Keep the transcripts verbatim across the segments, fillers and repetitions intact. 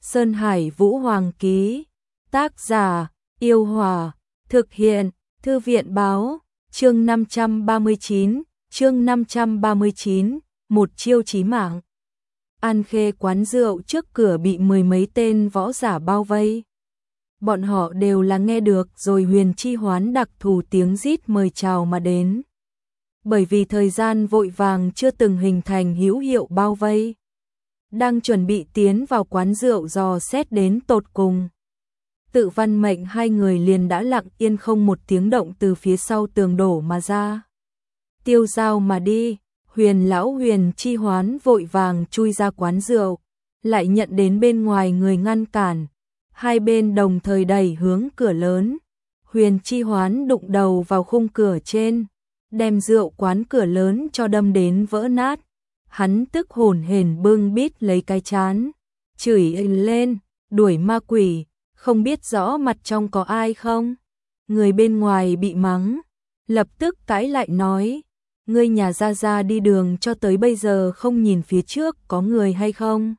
Sơn Hải Vũ Hoàng ký. Tác giả: Yêu Hòa. Thực hiện: Thư viện báo. Chương năm trăm ba mươi chín, chương năm trăm ba mươi chín, một chiêu chí mạng. An Khê quán rượu trước cửa bị mười mấy tên võ giả bao vây. Bọn họ đều là nghe được rồi Huyền Chi Hoán đặc thù tiếng rít mời chào mà đến. Bởi vì thời gian vội vàng chưa từng hình thành hữu hiệu bao vây. Đang chuẩn bị tiến vào quán rượu dò xét đến tột cùng. Tự Văn Mệnh hai người liền đã lặng yên không một tiếng động từ phía sau tường đổ mà ra. Tiêu dao mà đi. Huyền lão Huyền Chi Hoán vội vàng chui ra quán rượu, lại nhận đến bên ngoài người ngăn cản. Hai bên đồng thời đẩy hướng cửa lớn. Huyền Chi Hoán đụng đầu vào khung cửa trên, đem rượu quán cửa lớn cho đâm đến vỡ nát. Hắn tức hổn hển bưng bít lấy cái trán, chửi lên, đuổi ma quỷ, không biết rõ mặt trong có ai không? Người bên ngoài bị mắng, lập tức cãi lại nói, ngươi nhà Gia Gia đi đường cho tới bây giờ không nhìn phía trước có người hay không?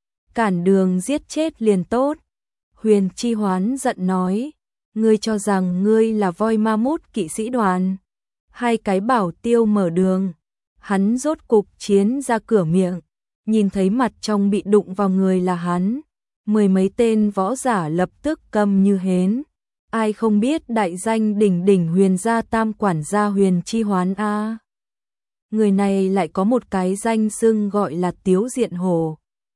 Cản đường giết chết liền tốt. Huyền Chi Hoán giận nói, ngươi cho rằng ngươi là voi ma mút kỵ sĩ đoàn. Hai cái bảo tiêu mở đường. Hắn rốt cục chiến ra cửa miệng, nhìn thấy mặt trong bị đụng vào người là hắn. Mười mấy tên võ giả lập tức câm như hến. Ai không biết đại danh đỉnh đỉnh Huyền gia tam quản gia Huyền Chi Hoán a? À. Người này lại có một cái danh xưng gọi là Tiếu Diện Hổ.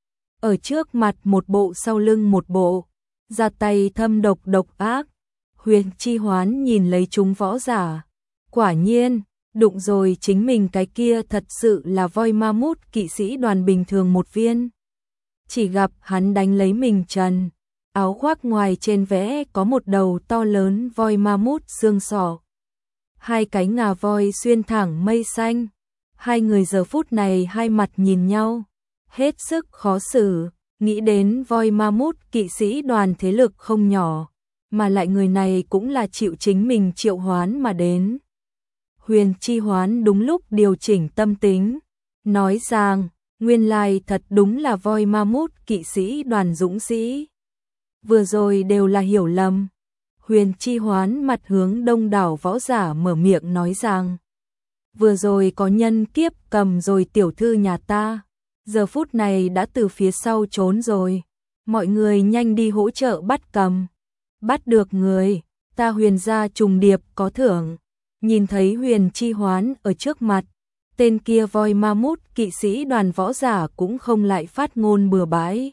Ở trước mặt một bộ sau lưng một bộ, ra tay thâm độc độc ác. Huyền Chi Hoán nhìn lấy chúng võ giả, quả nhiên, đụng rồi chính mình cái kia thật sự là voi ma mút kỵ sĩ đoàn bình thường một viên. Chỉ gặp hắn đánh lấy mình trần, áo khoác ngoài trên vẽ có một đầu to lớn voi ma mút xương sọ. Hai cái ngà voi xuyên thẳng mây xanh. Hai người giờ phút này hai mặt nhìn nhau, hết sức khó xử, nghĩ đến voi ma mút kỵ sĩ đoàn thế lực không nhỏ, mà lại người này cũng là chịu chính mình triệu hoán mà đến. Huyền Chi Hoán đúng lúc điều chỉnh tâm tính, nói rằng, nguyên lai thật đúng là voi ma mút kỵ sĩ đoàn dũng sĩ. Vừa rồi đều là hiểu lầm. Huyền Chi Hoán mặt hướng đông đảo võ giả mở miệng nói rằng, vừa rồi có nhân kiếp cầm rồi tiểu thư nhà ta, giờ phút này đã từ phía sau trốn rồi. Mọi người nhanh đi hỗ trợ bắt cầm. Bắt được người, ta Huyền gia trùng điệp có thưởng. Nhìn thấy Huyền Chi Hoán ở trước mặt, tên kia voi ma mút kỵ sĩ đoàn võ giả cũng không lại phát ngôn bừa bãi.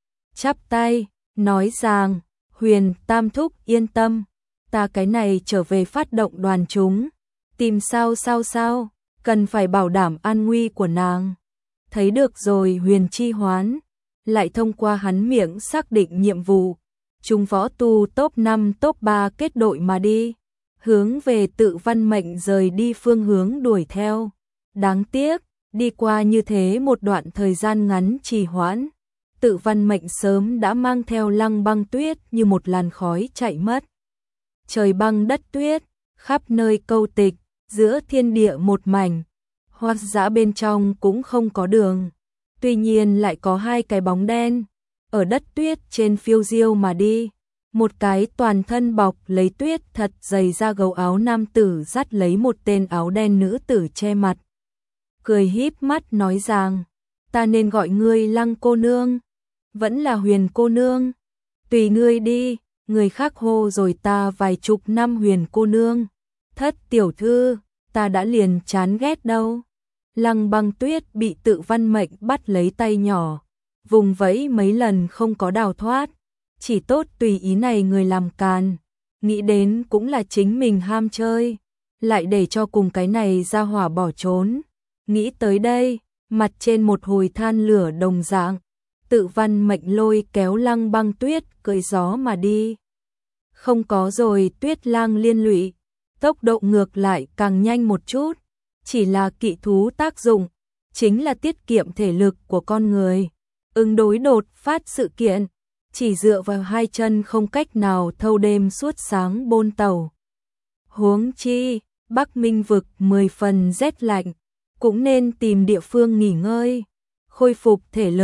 Chắp tay, nói rằng, Huyền Tam Thúc yên tâm, ta cái này trở về phát động đoàn chúng. Tìm sao sao sao, cần phải bảo đảm an nguy của nàng. Thấy được rồi Huyền Chi Hoán, lại thông qua hắn miệng xác định nhiệm vụ. Chúng võ tu top năm top ba kết đội mà đi, hướng về Tự Văn Mệnh rời đi phương hướng đuổi theo. Đáng tiếc, đi qua như thế một đoạn thời gian ngắn trì hoãn, Tự Văn Mệnh sớm đã mang theo Lăng Băng Tuyết như một làn khói chạy mất. Trời băng đất tuyết, khắp nơi câu tịch, giữa thiên địa một mảnh, hoang dã bên trong cũng không có đường. Tuy nhiên lại có hai cái bóng đen, ở đất tuyết trên phiêu diêu mà đi. Một cái toàn thân bọc lấy tuyết thật dày da gấu áo nam tử dắt lấy một tên áo đen nữ tử che mặt. Cười híp mắt nói rằng, ta nên gọi ngươi Lăng cô nương, vẫn là Huyền cô nương. Tùy ngươi đi, người khác hô rồi ta vài chục năm Huyền cô nương. Thất tiểu thư, ta đã liền chán ghét đâu. Lăng Băng Tuyết bị Tự Văn Mệnh bắt lấy tay nhỏ, vùng vẫy mấy lần không có đào thoát. Chỉ tốt tùy ý này người làm càn, nghĩ đến cũng là chính mình ham chơi, lại để cho cùng cái này ra hỏa bỏ trốn. Nghĩ tới đây, mặt trên một hồi than lửa đồng dạng, Tự Văn Mệnh lôi kéo Lăng Băng Tuyết cưỡi gió mà đi. Không có rồi Tuyết Lang liên lụy, tốc độ ngược lại càng nhanh một chút, chỉ là kỵ thú tác dụng, chính là tiết kiệm thể lực của con người, ứng đối đột phát sự kiện. Chỉ dựa vào hai chân không cách nào thâu đêm suốt sáng bôn tàu. Huống chi, Bắc Minh vực mười phần rét lạnh, cũng nên tìm địa phương nghỉ ngơi, khôi phục thể lực,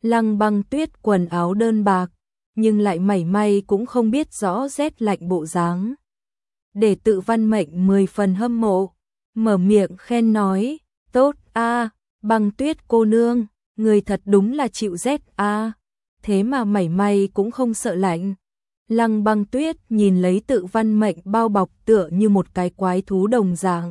Lăng Băng Tuyết quần áo đơn bạc, nhưng lại mảy may cũng không biết rõ rét lạnh bộ dáng. Để Tự Văn Mệnh mười phần hâm mộ, mở miệng khen nói, tốt a, Băng Tuyết cô nương, người thật đúng là chịu rét a, thế mà mảy may cũng không sợ lạnh. Lăng Băng Tuyết nhìn lấy Tự Văn Mệnh bao bọc tựa như một cái quái thú đồng dạng,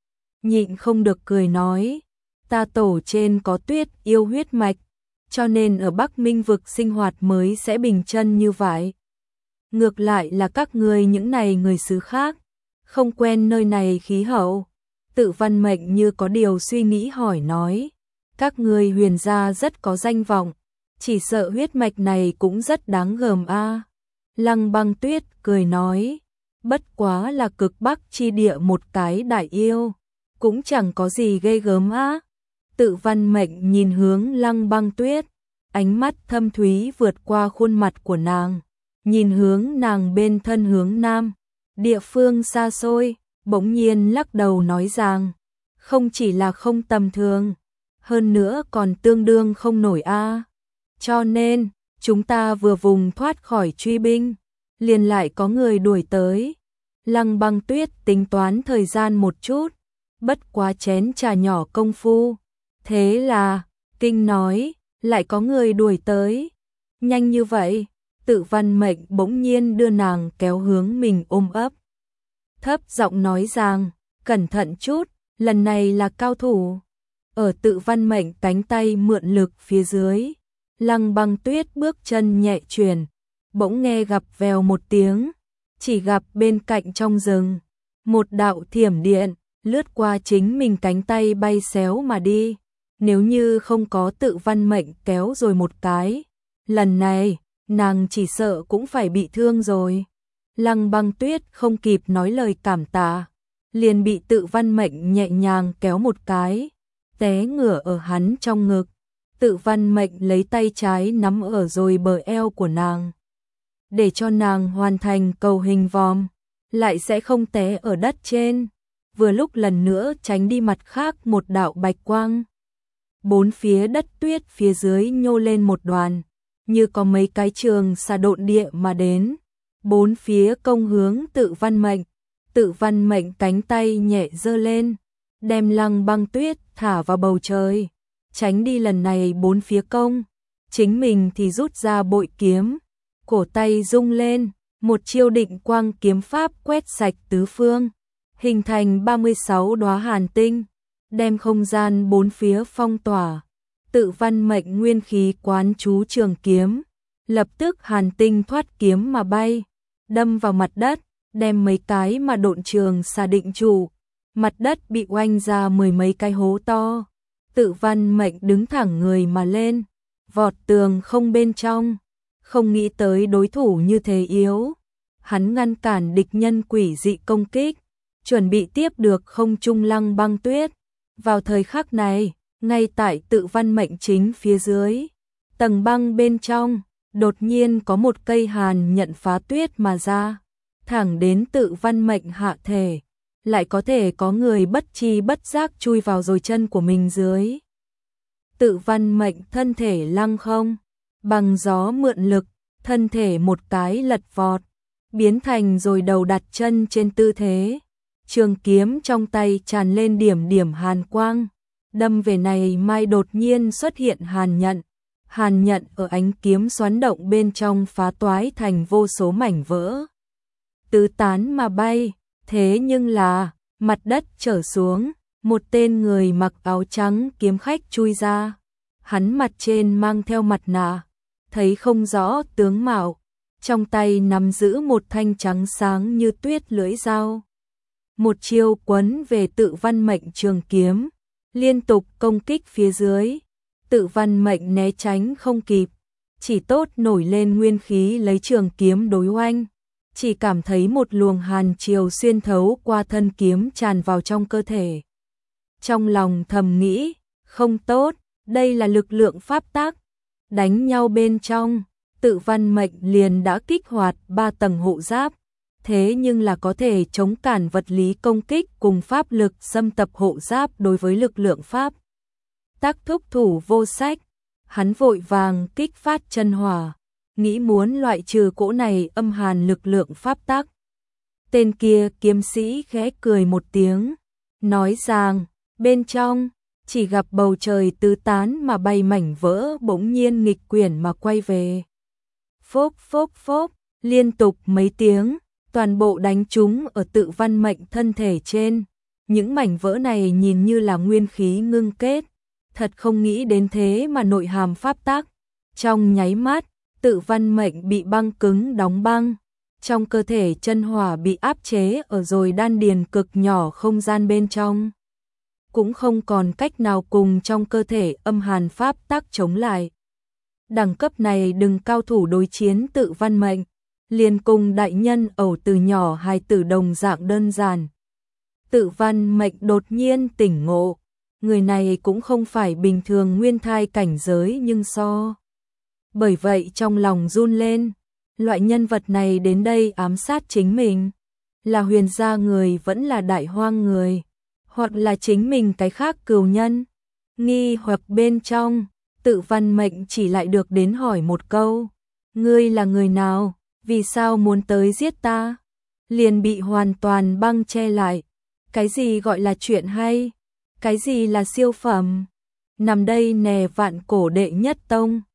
nhịn không được cười nói, ta tổ trên có tuyết yêu huyết mạch, cho nên ở Bắc Minh vực sinh hoạt mới sẽ bình chân như vậy. Ngược lại là các ngươi những này người xứ khác, không quen nơi này khí hậu. Tự Văn Mệnh như có điều suy nghĩ hỏi nói, các ngươi Huyền gia rất có danh vọng, chỉ sợ huyết mạch này cũng rất đáng gờm a. Lăng Băng Tuyết cười nói, bất quá là cực bắc chi địa một cái đại yêu, cũng chẳng có gì ghê gớm á. Tự Văn Mệnh nhìn hướng Lăng Băng Tuyết, ánh mắt thâm thúy vượt qua khuôn mặt của nàng, nhìn hướng nàng bên thân hướng nam, địa phương xa xôi, bỗng nhiên lắc đầu nói rằng, không chỉ là không tầm thường, hơn nữa còn tương đương không nổi a. Cho nên, chúng ta vừa vùng thoát khỏi truy binh, liền lại có người đuổi tới. Lăng Băng Tuyết tính toán thời gian một chút, bất quá chén trà nhỏ công phu. Thế là, kinh nói, lại có người đuổi tới. Nhanh như vậy, Tự Văn Mệnh bỗng nhiên đưa nàng kéo hướng mình ôm ấp. Thấp giọng nói rằng, cẩn thận chút, lần này là cao thủ. Ở Tự Văn Mệnh cánh tay mượn lực phía dưới, Lăng Băng Tuyết bước chân nhẹ chuyển, bỗng nghe gặp vèo một tiếng, chỉ gặp bên cạnh trong rừng, một đạo thiểm điện, lướt qua chính mình cánh tay bay xéo mà đi. Nếu như không có Tự Văn Mệnh kéo rồi một cái, lần này, nàng chỉ sợ cũng phải bị thương rồi. Lăng Băng Tuyết không kịp nói lời cảm tạ, liền bị Tự Văn Mệnh nhẹ nhàng kéo một cái, té ngửa ở hắn trong ngực. Tự Văn Mệnh lấy tay trái nắm ở rồi bờ eo của nàng, để cho nàng hoàn thành cầu hình vòm, lại sẽ không té ở đất trên. Vừa lúc lần nữa tránh đi mặt khác một đạo bạch quang. Bốn phía đất tuyết phía dưới nhô lên một đoàn, như có mấy cái trường xà độn địa mà đến. Bốn phía công hướng Tự Văn Mệnh. Tự Văn Mệnh cánh tay nhẹ giơ lên, đem Lăng Băng Tuyết thả vào bầu trời, tránh đi lần này bốn phía công. Chính mình thì rút ra bội kiếm, cổ tay rung lên, một chiêu định quang kiếm pháp quét sạch tứ phương, hình thành ba mươi sáu đóa hàn tinh, đem không gian bốn phía phong tỏa. Tự Văn Mệnh nguyên khí quán chú trường kiếm, lập tức hàn tinh thoát kiếm mà bay, đâm vào mặt đất, đem mấy cái mà độn trường xà định trụ. Mặt đất bị oanh ra mười mấy cái hố to. Tự Văn Mệnh đứng thẳng người mà lên, vọt tường không bên trong, không nghĩ tới đối thủ như thế yếu. Hắn ngăn cản địch nhân quỷ dị công kích, chuẩn bị tiếp được không trung Lăng Băng Tuyết. Vào thời khắc này, ngay tại Tự Văn Mệnh chính phía dưới, tầng băng bên trong, đột nhiên có một cây hàn nhận phá tuyết mà ra, thẳng đến Tự Văn Mệnh hạ thể, lại có thể có người bất chi bất giác chui vào rồi chân của mình dưới. Tự Văn Mệnh thân thể lăng không, bằng gió mượn lực, thân thể một cái lật vọt, biến thành rồi đầu đặt chân trên tư thế. Trường kiếm trong tay tràn lên điểm điểm hàn quang, đâm về này mai đột nhiên xuất hiện hàn nhận. Hàn nhận ở ánh kiếm xoắn động bên trong phá toái thành vô số mảnh vỡ, tứ tán mà bay. Thế nhưng là, mặt đất trở xuống, một tên người mặc áo trắng kiếm khách chui ra. Hắn mặt trên mang theo mặt nạ, thấy không rõ tướng mạo, trong tay nắm giữ một thanh trắng sáng như tuyết lưỡi dao. Một chiêu quấn về Tự Văn Mệnh trường kiếm, liên tục công kích phía dưới. Tự Văn Mệnh né tránh không kịp, chỉ tốt nổi lên nguyên khí lấy trường kiếm đối oanh. Chỉ cảm thấy một luồng hàn chiều xuyên thấu qua thân kiếm tràn vào trong cơ thể. Trong lòng thầm nghĩ, không tốt, đây là lực lượng pháp tắc. Đánh nhau bên trong, Tự Văn Mệnh liền đã kích hoạt ba tầng hộ giáp, thế nhưng là có thể chống cản vật lý công kích cùng pháp lực xâm tập hộ giáp đối với lực lượng pháp tắc thúc thủ vô sách. hắn vội vàng kích phát chân hỏa, nghĩ muốn loại trừ cỗ này âm hàn lực lượng pháp tắc. Tên kia kiếm sĩ khẽ cười một tiếng, nói rằng, bên trong, chỉ gặp bầu trời tứ tán mà bay mảnh vỡ bỗng nhiên nghịch quyển mà quay về. Phốc phốc phốc, liên tục mấy tiếng, toàn bộ đánh trúng ở Tự Văn Mệnh thân thể trên. Những mảnh vỡ này nhìn như là nguyên khí ngưng kết, thật không nghĩ đến thế mà nội hàm pháp tắc. Trong nháy mắt, Tự Văn Mệnh bị băng cứng đóng băng, trong cơ thể chân hỏa bị áp chế ở rồi đan điền cực nhỏ không gian bên trong. Cũng không còn cách nào cùng trong cơ thể âm hàn pháp tắc chống lại. Đẳng cấp này đừng cao thủ đối chiến Tự Văn Mệnh, liền cùng đại nhân ẩu từ nhỏ hài tử đồng dạng đơn giản. Tự Văn Mệnh đột nhiên tỉnh ngộ, người này cũng không phải bình thường nguyên thai cảnh giới nhưng so. Bởi vậy trong lòng run lên, loại nhân vật này đến đây ám sát chính mình, là Huyền gia người vẫn là Đại Hoang người, hoặc là chính mình cái khác cừu nhân. Nghi hoặc bên trong, Tự Văn Mệnh chỉ lại được đến hỏi một câu, ngươi là người nào, vì sao muốn tới giết ta? Liền bị hoàn toàn băng che lại. Cái gì gọi là chuyện hay? Cái gì là siêu phẩm? Nằm đây nè vạn cổ đệ nhất tông.